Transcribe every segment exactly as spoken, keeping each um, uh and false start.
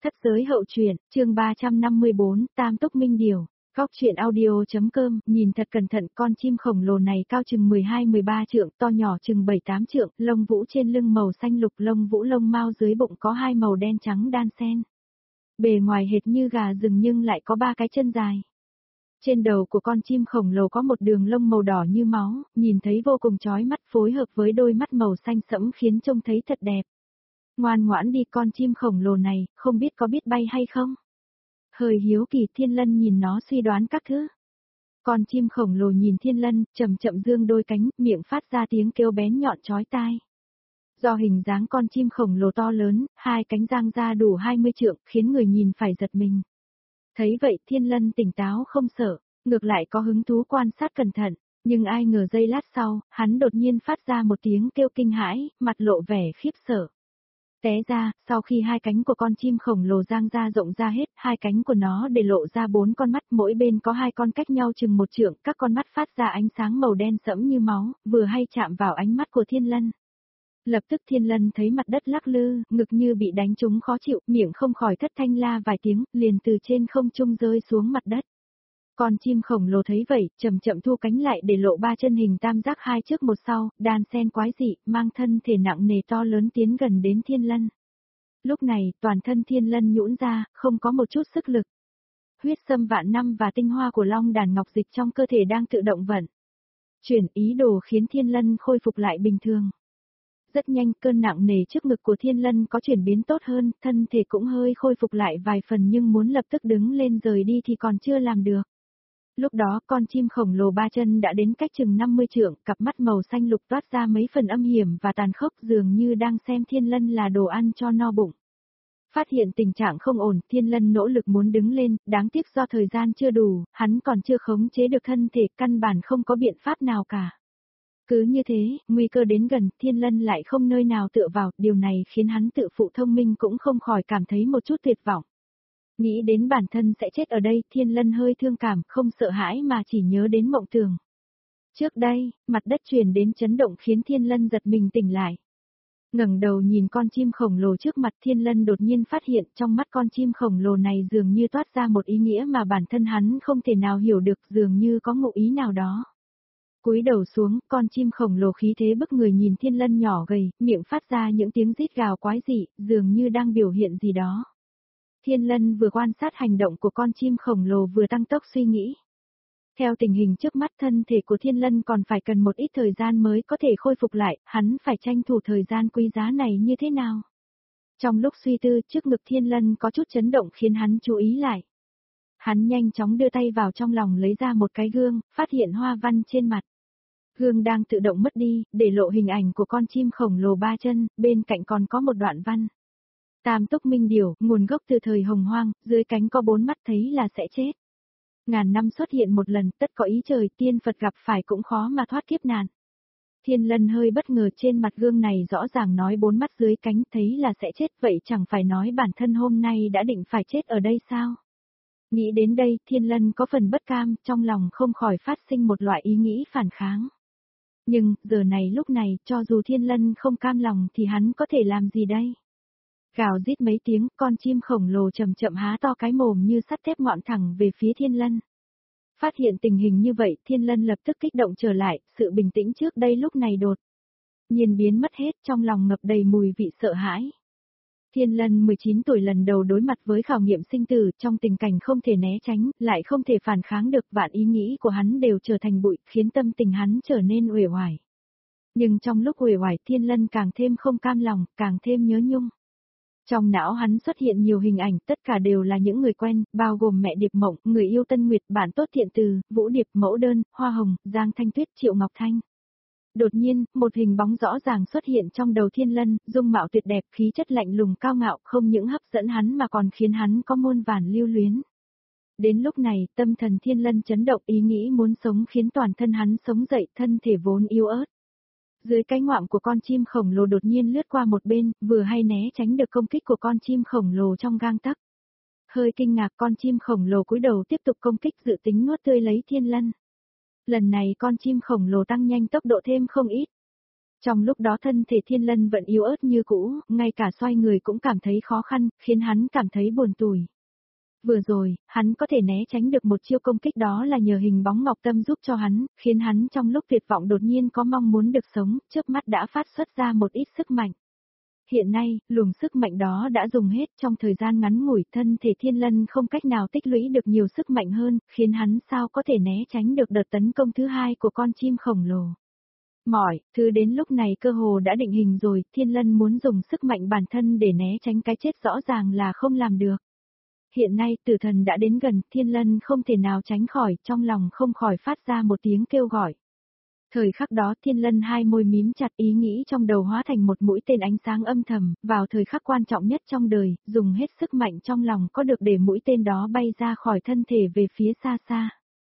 Thất giới hậu truyện, chương ba trăm năm mươi bốn, Tam Túc Minh Điều. Góc truyện audio.com, nhìn thật cẩn thận, con chim khổng lồ này cao chừng mười hai mười ba trượng, to nhỏ chừng bảy tám trượng, lông vũ trên lưng màu xanh lục, lông vũ lông mao dưới bụng có hai màu đen trắng đan xen. Bề ngoài hệt như gà rừng nhưng lại có ba cái chân dài. Trên đầu của con chim khổng lồ có một đường lông màu đỏ như máu, nhìn thấy vô cùng chói mắt, phối hợp với đôi mắt màu xanh sẫm khiến trông thấy thật đẹp. Ngoan ngoãn đi, con chim khổng lồ này, không biết có biết bay hay không? Hơi hiếu kỳ, Thiên Lân nhìn nó suy đoán các thứ. Con chim khổng lồ nhìn Thiên Lân, chậm chậm dương đôi cánh, miệng phát ra tiếng kêu bén nhọn chói tai. Do hình dáng con chim khổng lồ to lớn, hai cánh dang ra đủ hai mươi trượng, khiến người nhìn phải giật mình. Thấy vậy, Thiên Lân tỉnh táo không sợ, ngược lại có hứng thú quan sát cẩn thận, nhưng ai ngờ giây lát sau, hắn đột nhiên phát ra một tiếng kêu kinh hãi, mặt lộ vẻ khiếp sợ. Té ra, sau khi hai cánh của con chim khổng lồ dang ra rộng ra hết, hai cánh của nó để lộ ra bốn con mắt, mỗi bên có hai con cách nhau chừng một trượng, các con mắt phát ra ánh sáng màu đen sẫm như máu, vừa hay chạm vào ánh mắt của Thiên Lân. Lập tức Thiên Lân thấy mặt đất lắc lư, ngực như bị đánh trúng khó chịu, miệng không khỏi thất thanh la vài tiếng, liền từ trên không trung rơi xuống mặt đất. Con chim khổng lồ thấy vậy, chậm chậm thu cánh lại để lộ ba chân hình tam giác hai trước một sau, đan xen quái dị, mang thân thể nặng nề to lớn tiến gần đến Thiên Lân. Lúc này, toàn thân Thiên Lân nhũn ra, không có một chút sức lực. Huyết sâm vạn năm và tinh hoa của long đàn ngọc dịch trong cơ thể đang tự động vận chuyển, ý đồ khiến Thiên Lân khôi phục lại bình thường. Rất nhanh, cơn nặng nề trước ngực của Thiên Lân có chuyển biến tốt hơn, thân thể cũng hơi khôi phục lại vài phần, nhưng muốn lập tức đứng lên rời đi thì còn chưa làm được. Lúc đó, con chim khổng lồ ba chân đã đến cách chừng năm mươi trượng, cặp mắt màu xanh lục toát ra mấy phần âm hiểm và tàn khốc, dường như đang xem Thiên Lân là đồ ăn cho no bụng. Phát hiện tình trạng không ổn, Thiên Lân nỗ lực muốn đứng lên, đáng tiếc do thời gian chưa đủ, hắn còn chưa khống chế được thân thể, căn bản không có biện pháp nào cả. Cứ như thế, nguy cơ đến gần, Thiên Lân lại không nơi nào tựa vào, điều này khiến hắn tự phụ thông minh cũng không khỏi cảm thấy một chút tuyệt vọng. Nghĩ đến bản thân sẽ chết ở đây, Thiên Lân hơi thương cảm, không sợ hãi mà chỉ nhớ đến mộng tưởng. Trước đây, mặt đất truyền đến chấn động khiến Thiên Lân giật mình tỉnh lại. Ngẩng đầu nhìn con chim khổng lồ trước mặt, Thiên Lân đột nhiên phát hiện trong mắt con chim khổng lồ này dường như toát ra một ý nghĩa mà bản thân hắn không thể nào hiểu được, dường như có ngụ ý nào đó. Cúi đầu xuống, con chim khổng lồ khí thế bức người nhìn Thiên Lân nhỏ gầy, miệng phát ra những tiếng rít gào quái dị, dường như đang biểu hiện gì đó. Thiên Lân vừa quan sát hành động của con chim khổng lồ vừa tăng tốc suy nghĩ. Theo tình hình trước mắt, thân thể của Thiên Lân còn phải cần một ít thời gian mới có thể khôi phục lại, hắn phải tranh thủ thời gian quý giá này như thế nào? Trong lúc suy tư, trước ngực Thiên Lân có chút chấn động khiến hắn chú ý lại. Hắn nhanh chóng đưa tay vào trong lòng lấy ra một cái gương, phát hiện hoa văn trên mặt. Gương đang tự động mất đi, để lộ hình ảnh của con chim khổng lồ ba chân, bên cạnh còn có một đoạn văn. Tam Túc Minh Điều, nguồn gốc từ thời Hồng Hoang, dưới cánh có bốn mắt thấy là sẽ chết. Ngàn năm xuất hiện một lần, tất có ý trời, tiên Phật gặp phải cũng khó mà thoát kiếp nạn. Thiên Lân hơi bất ngờ, trên mặt gương này rõ ràng nói bốn mắt dưới cánh thấy là sẽ chết, vậy chẳng phải nói bản thân hôm nay đã định phải chết ở đây sao? Nghĩ đến đây, Thiên Lân có phần bất cam, trong lòng không khỏi phát sinh một loại ý nghĩ phản kháng. Nhưng, giờ này lúc này, cho dù Thiên Lân không cam lòng thì hắn có thể làm gì đây? Gào rít mấy tiếng, con chim khổng lồ chậm chậm há to cái mồm như sắt thép ngọn thẳng về phía Thiên Lân. Phát hiện tình hình như vậy, Thiên Lân lập tức kích động trở lại, sự bình tĩnh trước đây lúc này đột nhiên biến mất hết, trong lòng ngập đầy mùi vị sợ hãi. Thiên Lân mười chín tuổi lần đầu đối mặt với khảo nghiệm sinh tử, trong tình cảnh không thể né tránh, lại không thể phản kháng được, vạn ý nghĩ của hắn đều trở thành bụi, khiến tâm tình hắn trở nên uể oải. Nhưng trong lúc uể oải, Thiên Lân càng thêm không cam lòng, càng thêm nhớ nhung. Trong não hắn xuất hiện nhiều hình ảnh, tất cả đều là những người quen, bao gồm mẹ Điệp Mộng, người yêu Tân Nguyệt, bạn tốt Thiện Từ, Vũ Điệp, Mẫu Đơn, Hoa Hồng, Giang Thanh Tuyết, Triệu Ngọc Thanh. Đột nhiên, một hình bóng rõ ràng xuất hiện trong đầu Thiên Lân, dung mạo tuyệt đẹp, khí chất lạnh lùng cao ngạo, không những hấp dẫn hắn mà còn khiến hắn có muôn vàn lưu luyến. Đến lúc này, tâm thần Thiên Lân chấn động, ý nghĩ muốn sống khiến toàn thân hắn sống dậy, thân thể vốn yếu ớt. Dưới cái ngoạm của con chim khổng lồ đột nhiên lướt qua một bên, vừa hay né tránh được công kích của con chim khổng lồ trong gang tấc. Hơi kinh ngạc, con chim khổng lồ cúi đầu tiếp tục công kích, dự tính nuốt tươi lấy Thiên Lân. Lần này con chim khổng lồ tăng nhanh tốc độ thêm không ít. Trong lúc đó thân thể Thiên Lân vẫn yếu ớt như cũ, ngay cả xoay người cũng cảm thấy khó khăn, khiến hắn cảm thấy buồn tủi. Vừa rồi, hắn có thể né tránh được một chiêu công kích đó là nhờ hình bóng Ngọc Tâm giúp cho hắn, khiến hắn trong lúc tuyệt vọng đột nhiên có mong muốn được sống, chớp mắt đã phát xuất ra một ít sức mạnh. Hiện nay, luồng sức mạnh đó đã dùng hết trong thời gian ngắn ngủi, thân thể Thiên Lân không cách nào tích lũy được nhiều sức mạnh hơn, khiến hắn sao có thể né tránh được đợt tấn công thứ hai của con chim khổng lồ. Mỏi, thứ đến lúc này cơ hồ đã định hình rồi, Thiên Lân muốn dùng sức mạnh bản thân để né tránh cái chết rõ ràng là không làm được. Hiện nay tử thần đã đến gần, Thiên Lân không thể nào tránh khỏi, trong lòng không khỏi phát ra một tiếng kêu gọi. Thời khắc đó Thiên Lân hai môi mím chặt, ý nghĩ trong đầu hóa thành một mũi tên ánh sáng âm thầm, vào thời khắc quan trọng nhất trong đời, dùng hết sức mạnh trong lòng có được để mũi tên đó bay ra khỏi thân thể về phía xa xa.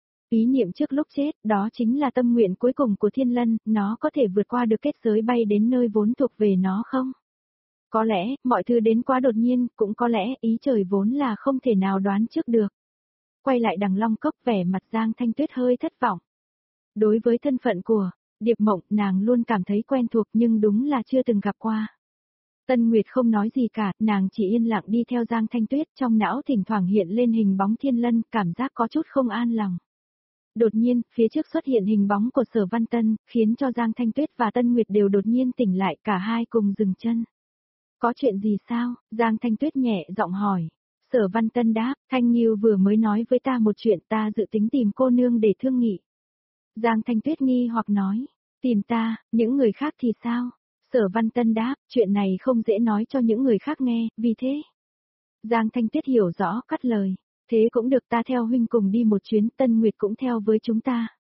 Ý niệm trước lúc chết, đó chính là tâm nguyện cuối cùng của Thiên Lân, nó có thể vượt qua được kết giới bay đến nơi vốn thuộc về nó không? Có lẽ, mọi thứ đến quá đột nhiên, cũng có lẽ ý trời vốn là không thể nào đoán trước được. Quay lại đằng Long Cốc, vẻ mặt Giang Thanh Tuyết hơi thất vọng. Đối với thân phận của Điệp Mộng, nàng luôn cảm thấy quen thuộc nhưng đúng là chưa từng gặp qua. Tân Nguyệt không nói gì cả, nàng chỉ yên lặng đi theo Giang Thanh Tuyết, trong não thỉnh thoảng hiện lên hình bóng Thiên Lân, cảm giác có chút không an lòng. Đột nhiên, phía trước xuất hiện hình bóng của Sở Văn Tân, khiến cho Giang Thanh Tuyết và Tân Nguyệt đều đột nhiên tỉnh lại, cả hai cùng dừng chân. Có chuyện gì sao? Giang Thanh Tuyết nhẹ giọng hỏi. Sở Văn Tân đáp, Thanh Nghiêu vừa mới nói với ta một chuyện, ta dự tính tìm cô nương để thương nghị. Giang Thanh Tuyết nghi hoặc nói, tìm ta, những người khác thì sao? Sở Văn Tân đáp, chuyện này không dễ nói cho những người khác nghe, vì thế. Giang Thanh Tuyết hiểu rõ, cắt lời, thế cũng được, ta theo huynh cùng đi một chuyến, Tân Nguyệt cũng theo với chúng ta.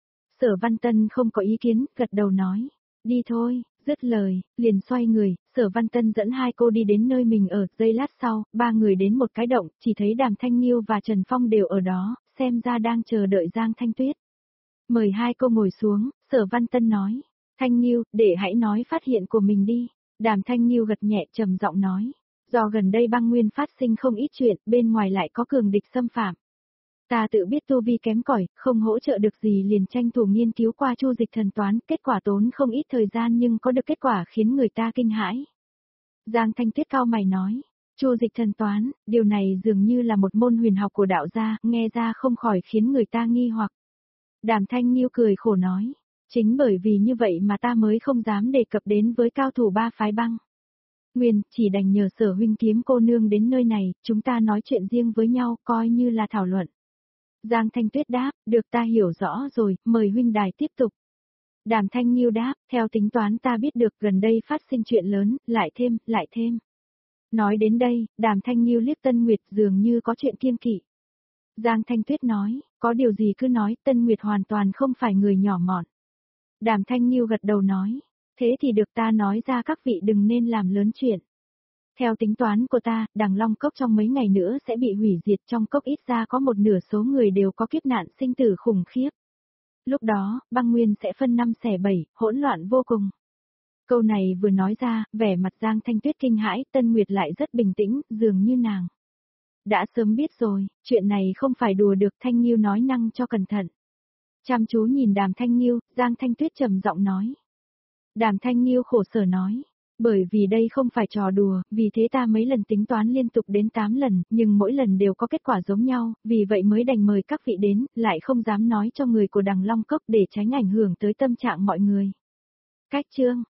Sở Văn Tân không có ý kiến, gật đầu nói, đi thôi, dứt lời, liền xoay người, Sở Văn Tân dẫn hai cô đi đến nơi mình ở, giây lát sau, ba người đến một cái động, chỉ thấy Đàm Thanh Nghiêu và Trần Phong đều ở đó, xem ra đang chờ đợi Giang Thanh Tuyết. Mời hai cô ngồi xuống, Sở Văn Tân nói, Thanh Nghiêu, để hãy nói phát hiện của mình đi. Đàm Thanh Nghiêu gật nhẹ trầm giọng nói, do gần đây băng nguyên phát sinh không ít chuyện, bên ngoài lại có cường địch xâm phạm. Ta tự biết tu vi kém cỏi, không hỗ trợ được gì liền tranh thủ nghiên cứu qua chu dịch thần toán, kết quả tốn không ít thời gian nhưng có được kết quả khiến người ta kinh hãi. Giang Thanh Tuyết cao mày nói, chu dịch thần toán, điều này dường như là một môn huyền học của đạo gia, nghe ra không khỏi khiến người ta nghi hoặc. Đàm Thanh Nghiêu cười khổ nói, chính bởi vì như vậy mà ta mới không dám đề cập đến với cao thủ ba phái băng. Nguyên, chỉ đành nhờ Sở huynh kiếm cô nương đến nơi này, chúng ta nói chuyện riêng với nhau, coi như là thảo luận. Giang Thanh Tuyết đáp, được, ta hiểu rõ rồi, mời huynh đài tiếp tục. Đàm Thanh Nghiêu đáp, theo tính toán ta biết được gần đây phát sinh chuyện lớn, lại thêm, lại thêm. Nói đến đây, Đàm Thanh Nghiêu liếc Tân Nguyệt dường như có chuyện kiêng kỵ. Giang Thanh Tuyết nói, có điều gì cứ nói, Tân Nguyệt hoàn toàn không phải người nhỏ mọn. Đàm Thanh Nghiêu gật đầu nói, thế thì được, ta nói ra các vị đừng nên làm lớn chuyện. Theo tính toán của ta, đằng Long Cốc trong mấy ngày nữa sẽ bị hủy diệt, trong cốc ít ra có một nửa số người đều có kiếp nạn sinh tử khủng khiếp. Lúc đó, băng nguyên sẽ phân năm xẻ bảy, hỗn loạn vô cùng. Câu này vừa nói ra, vẻ mặt Giang Thanh Tuyết kinh hãi, Tân Nguyệt lại rất bình tĩnh, dường như nàng đã sớm biết rồi, chuyện này không phải đùa được. Thanh Nghiêu nói năng cho cẩn thận. Chăm chú nhìn Đàm Thanh Nghiêu, Giang Thanh Tuyết trầm giọng nói. Đàm Thanh Nghiêu khổ sở nói, bởi vì đây không phải trò đùa, vì thế ta mấy lần tính toán liên tục đến tám lần, nhưng mỗi lần đều có kết quả giống nhau, vì vậy mới đành mời các vị đến, lại không dám nói cho người của đằng Long Cốc để tránh ảnh hưởng tới tâm trạng mọi người. Cách chương